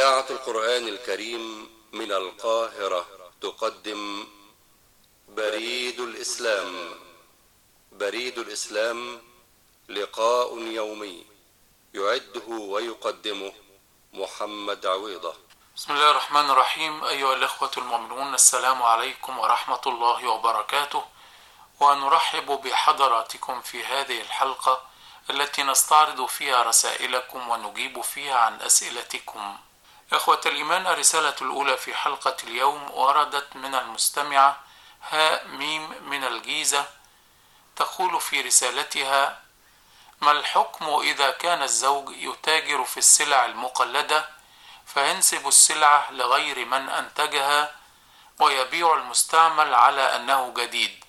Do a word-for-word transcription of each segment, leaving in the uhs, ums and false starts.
إذاعة القرآن الكريم من القاهرة تقدم بريد الإسلام. بريد الإسلام لقاء يومي يعده ويقدمه محمد عويضة. بسم الله الرحمن الرحيم. أيها الأخوة المؤمنون، السلام عليكم ورحمة الله وبركاته، ونرحب بحضراتكم في هذه الحلقة التي نستعرض فيها رسائلكم ونجيب فيها عن أسئلتكم. إخوة الإيمان، الرسالة الأولى في حلقة اليوم وردت من المستمعة هاء ميم من الجيزة، تقول في رسالتها: ما الحكم إذا كان الزوج يتاجر في السلع المقلدة فينسب السلعة لغير من أنتجها ويبيع المستعمل على أنه جديد،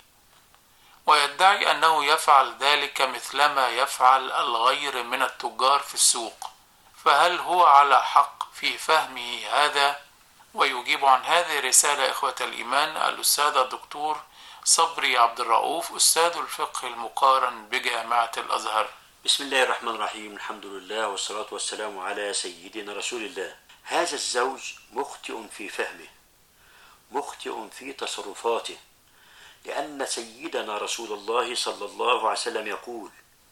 ويدعي أنه يفعل ذلك مثلما يفعل الغير من التجار في السوق، فهل هو على حق في فهمه هذا؟ ويجيب عن هذه الرسالة إخوة الإيمان الأستاذ الدكتور صبري عبد الرؤوف، أستاذ الفقه المقارن بجامعة الأزهر. بسم الله الرحمن الرحيم. الحمد لله والصلاة والسلام على سيدنا رسول الله. هذا الزوج مخطئ في فهمه، مخطئ في تصرفاته، لأن سيدنا رسول الله صلى الله عليه وسلم يقول: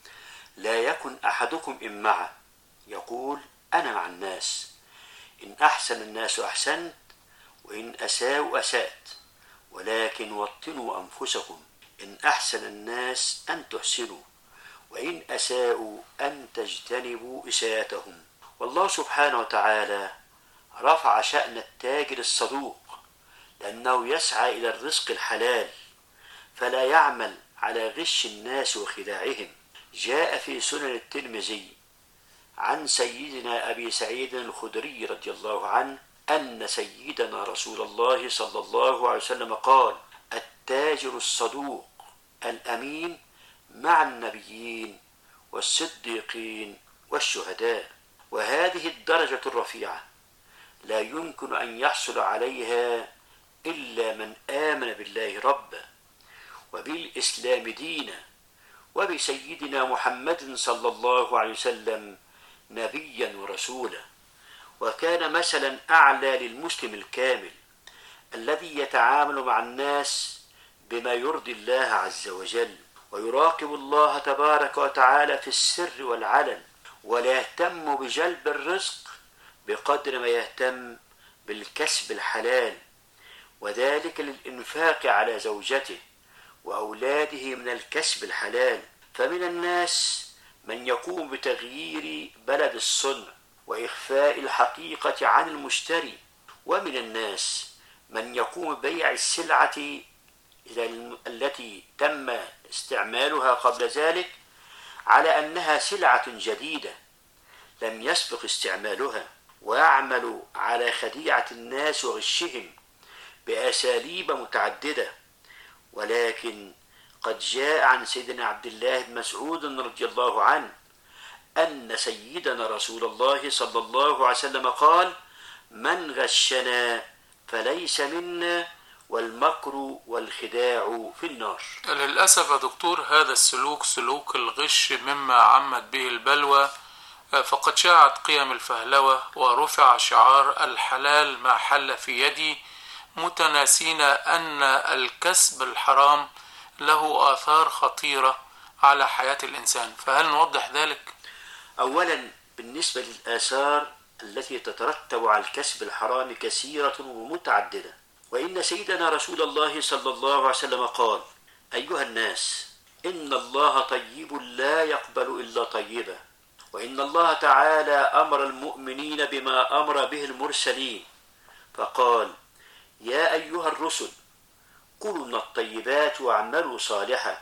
لا يكن أحدكم إمعة، يقول أنا مع الناس، إن أحسن الناس أحسنت وإن أساءوا أسأت، ولكن وطنوا أنفسكم، إن أحسن الناس أن تحسنوا وإن أساءوا أن تجتنبوا إساءتهم. والله سبحانه وتعالى رفع شأن التاجر الصدوق، لأنه يسعى إلى الرزق الحلال فلا يعمل على غش الناس وخداعهم. جاء في سنن الترمذي عن سيدنا أبي سعيد الخدري رضي الله عنه أن سيدنا رسول الله صلى الله عليه وسلم قال: التاجر الصدوق الأمين مع النبيين والصديقين والشهداء. وهذه الدرجة الرفيعة لا يمكن أن يحصل عليها إلا من آمن بالله ربا وبالإسلام دينا وبسيدنا محمد صلى الله عليه وسلم نبيا ورسولا، وكان مثلا أعلى للمسلم الكامل الذي يتعامل مع الناس بما يرضي الله عز وجل، ويراقب الله تبارك وتعالى في السر والعلن، ولا يهتم بجلب الرزق بقدر ما يهتم بالكسب الحلال، وذلك للإنفاق على زوجته وأولاده من الكسب الحلال. فمن الناس من يقوم بتغيير بلد الصنع وإخفاء الحقيقة عن المشتري، ومن الناس من يقوم ببيع السلعة التي تم استعمالها قبل ذلك على أنها سلعة جديدة لم يسبق استعمالها، ويعمل على خديعة الناس وغشهم بأساليب متعددة. ولكن قد جاء عن سيدنا عبد الله بن مسعود رضي الله عنه أن سيدنا رسول الله صلى الله عليه وسلم قال: من غشنا فليس منا والمكر والخداع في النار. للأسف يا دكتور، هذا السلوك سلوك الغش مما عمت به البلوى، فقد شاعت قيم الفهلوة ورفع شعار الحلال ما حل في يدي، متناسين أن الكسب الحرام له آثار خطيرة على حياة الإنسان، فهل نوضح ذلك؟ أولا، بالنسبة للآثار التي تترتب على الكسب الحرام كثيرة ومتعددة، وإن سيدنا رسول الله صلى الله عليه وسلم قال: أيها الناس، إن الله طيب لا يقبل إلا طيبا، وإن الله تعالى أمر المؤمنين بما أمر به المرسلين، فقال: يا أيها الرسل كلوا من الطيبات واعملوا صالحا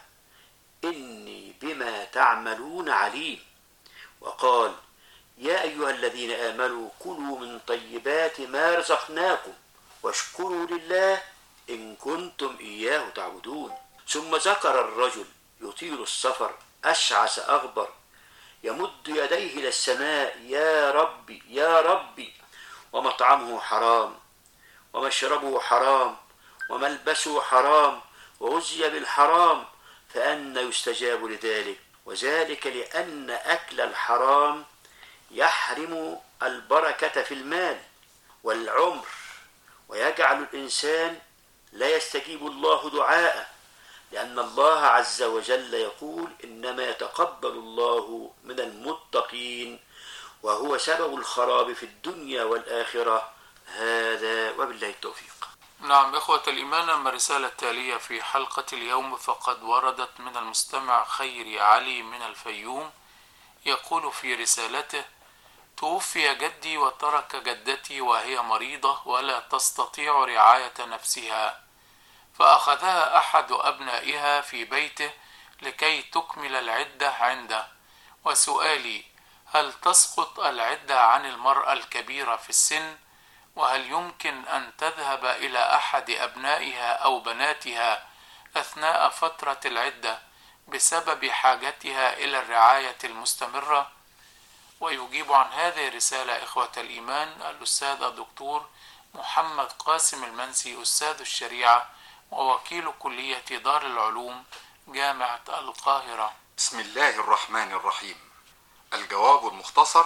إني بما تعملون عليم، وقال: يا أيها الذين آمنوا كلوا من طيبات ما رزقناكم واشكروا لله إن كنتم إياه تعبدون. ثم ذكر الرجل يطيل السفر أشعث أغبر يمد يديه إلى السماء: يا ربي يا ربي، ومطعمه حرام ومشربه حرام وملبسه حرام وغذي بالحرام، فأنى يستجاب لذلك؟ وذلك لأن أكل الحرام يحرم البركة في المال، والعمر، ويجعل الإنسان لا يستجيب الله دعاءه، لأن الله عز وجل يقول إنما يتقبل الله من المتقين، وهو سبب الخراب في الدنيا والآخرة. هذا وبالله التوفيق. نعم إخوة الإيمان، أما الرسالة التالية في حلقة اليوم فقد وردت من المستمع خيري علي من الفيوم، يقول في رسالته: توفي جدي وترك جدتي وهي مريضة ولا تستطيع رعاية نفسها، فأخذها أحد أبنائها في بيته لكي تكمل العدة عنده. وسؤالي: هل تسقط العدة عن المرأة الكبيرة في السن؟ وهل يمكن أن تذهب إلى أحد أبنائها أو بناتها أثناء فترة العدة بسبب حاجتها إلى الرعاية المستمرة؟ ويجيب عن هذه الرسالة إخوة الإيمان الأستاذ الدكتور محمد قاسم المنسي، أستاذ الشريعة ووكيل كلية دار العلوم جامعة القاهرة. بسم الله الرحمن الرحيم. الجواب المختصر: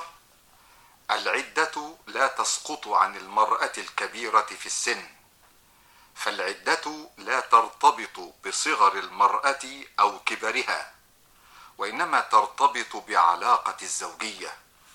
العدة لا تسقط عن المرأة الكبيرة في السن، فالعدة لا ترتبط بصغر المرأة أو كبرها، وإنما ترتبط بعلاقة الزوجية.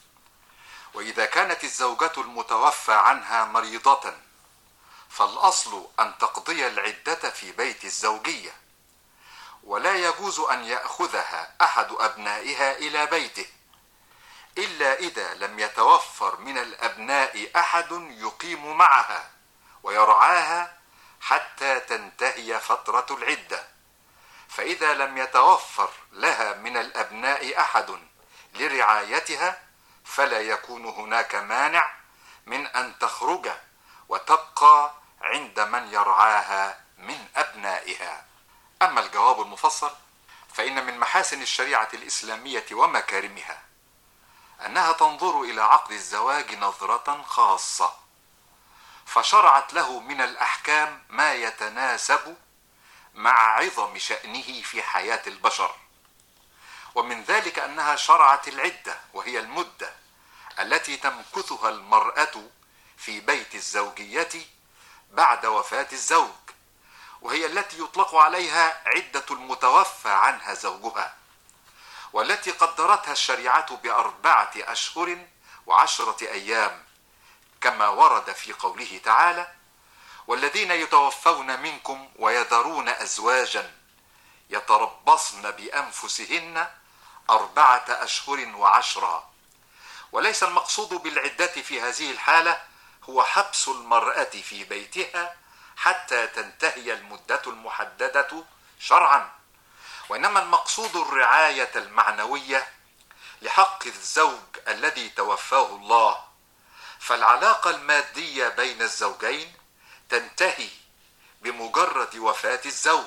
وإذا كانت الزوجة المتوفى عنها مريضة فالأصل أن تقضي العدة في بيت الزوجية، ولا يجوز أن يأخذها أحد أبنائها إلى بيته إلا إذا لم يتوفر من الأبناء أحد يقيم معها ويرعاها حتى تنتهي فترة العدة. فإذا لم يتوفر لها من الأبناء أحد لرعايتها فلا يكون هناك مانع من أن تخرج وتبقى عند من يرعاها من أبنائها. أما الجواب المفصل فإن من محاسن الشريعة الإسلامية ومكارمها أنها تنظر إلى عقد الزواج نظرة خاصة، فشرعت له من الأحكام ما يتناسب مع عظم شأنه في حياة البشر. ومن ذلك أنها شرعت العدة، وهي المدة التي تمكثها المرأة في بيت الزوجية بعد وفاة الزوج، وهي التي يطلق عليها عدة المتوفى عنها زوجها، والتي قدرتها الشريعة بأربعة أشهر وعشرة أيام، كما ورد في قوله تعالى: والذين يتوفون منكم ويذرون أزواجا يتربصن بأنفسهن أربعة أشهر وعشرا. وليس المقصود بالعدة في هذه الحالة هو حبس المرأة في بيتها حتى تنتهي المدة المحددة شرعا، وإنما المقصود الرعاية المعنوية لحق الزوج الذي توفاه الله. فالعلاقة المادية بين الزوجين تنتهي بمجرد وفاة الزوج،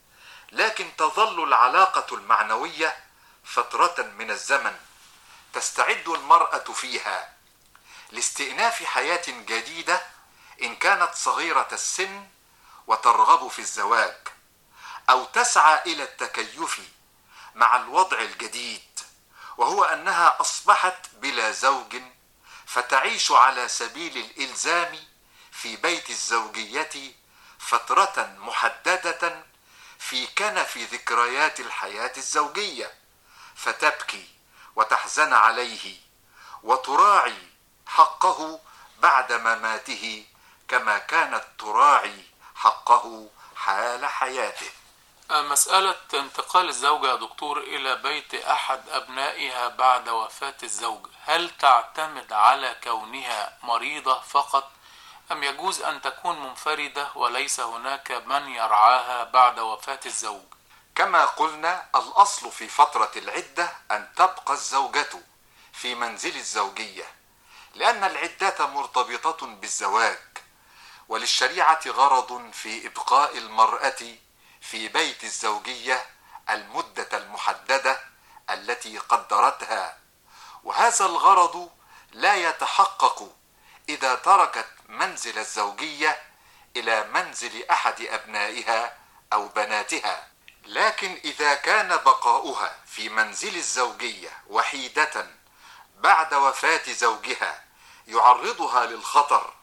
لكن تظل العلاقة المعنوية فترة من الزمن تستعد المرأة فيها لاستئناف حياة جديدة إن كانت صغيرة السن وترغب في الزواج، أو تسعى إلى التكيف مع الوضع الجديد، وهو أنها أصبحت بلا زوج فتعيش على سبيل الإلزام في بيت الزوجية فترة محددة في كنف ذكريات الحياة الزوجية، فتبكي وتحزن عليه وتراعي حقه بعد مماته كما كانت تراعي حقه حال حياته. مسألة انتقال الزوجة يا دكتور إلى بيت أحد أبنائها بعد وفاة الزوج، هل تعتمد على كونها مريضة فقط، أم يجوز أن تكون منفردة وليس هناك من يرعاها بعد وفاة الزوج؟ كما قلنا، الأصل في فترة العدة أن تبقى الزوجة في منزل الزوجية، لأن العدة مرتبطة بالزواج، وللشريعة غرض في إبقاء المرأة في بيت الزوجية المدة المحددة التي قدرتها، وهذا الغرض لا يتحقق إذا تركت منزل الزوجية إلى منزل أحد أبنائها أو بناتها. لكن إذا كان بقاؤها في منزل الزوجية وحيدة بعد وفاة زوجها يعرضها للخطر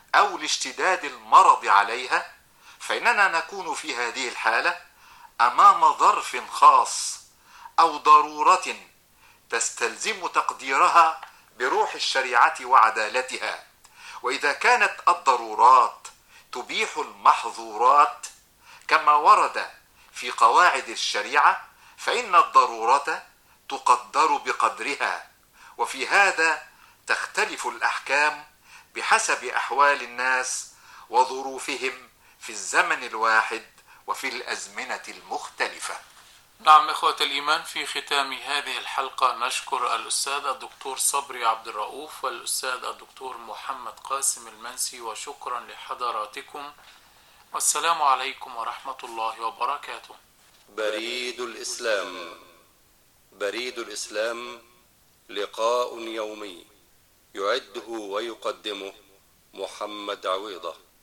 أو لاشتداد المرض عليها، فإننا نكون في هذه الحالة أمام ظرف خاص أو ضرورة تستلزم تقديرها بروح الشريعة وعدالتها. وإذا كانت الضرورات تبيح المحظورات كما ورد في قواعد الشريعة، فإن الضرورة تقدر بقدرها، وفي هذا تختلف الأحكام بحسب أحوال الناس وظروفهم في الزمن الواحد وفي الأزمنة المختلفة. نعم إخوة الإيمان، في ختام هذه الحلقة نشكر الأستاذ الدكتور صبري عبد الرؤوف والأستاذ الدكتور محمد قاسم المنسي، وشكرا لحضراتكم، والسلام عليكم ورحمة الله وبركاته. بريد الإسلام. بريد الإسلام لقاء يومي يعده ويقدمه محمد عويضة.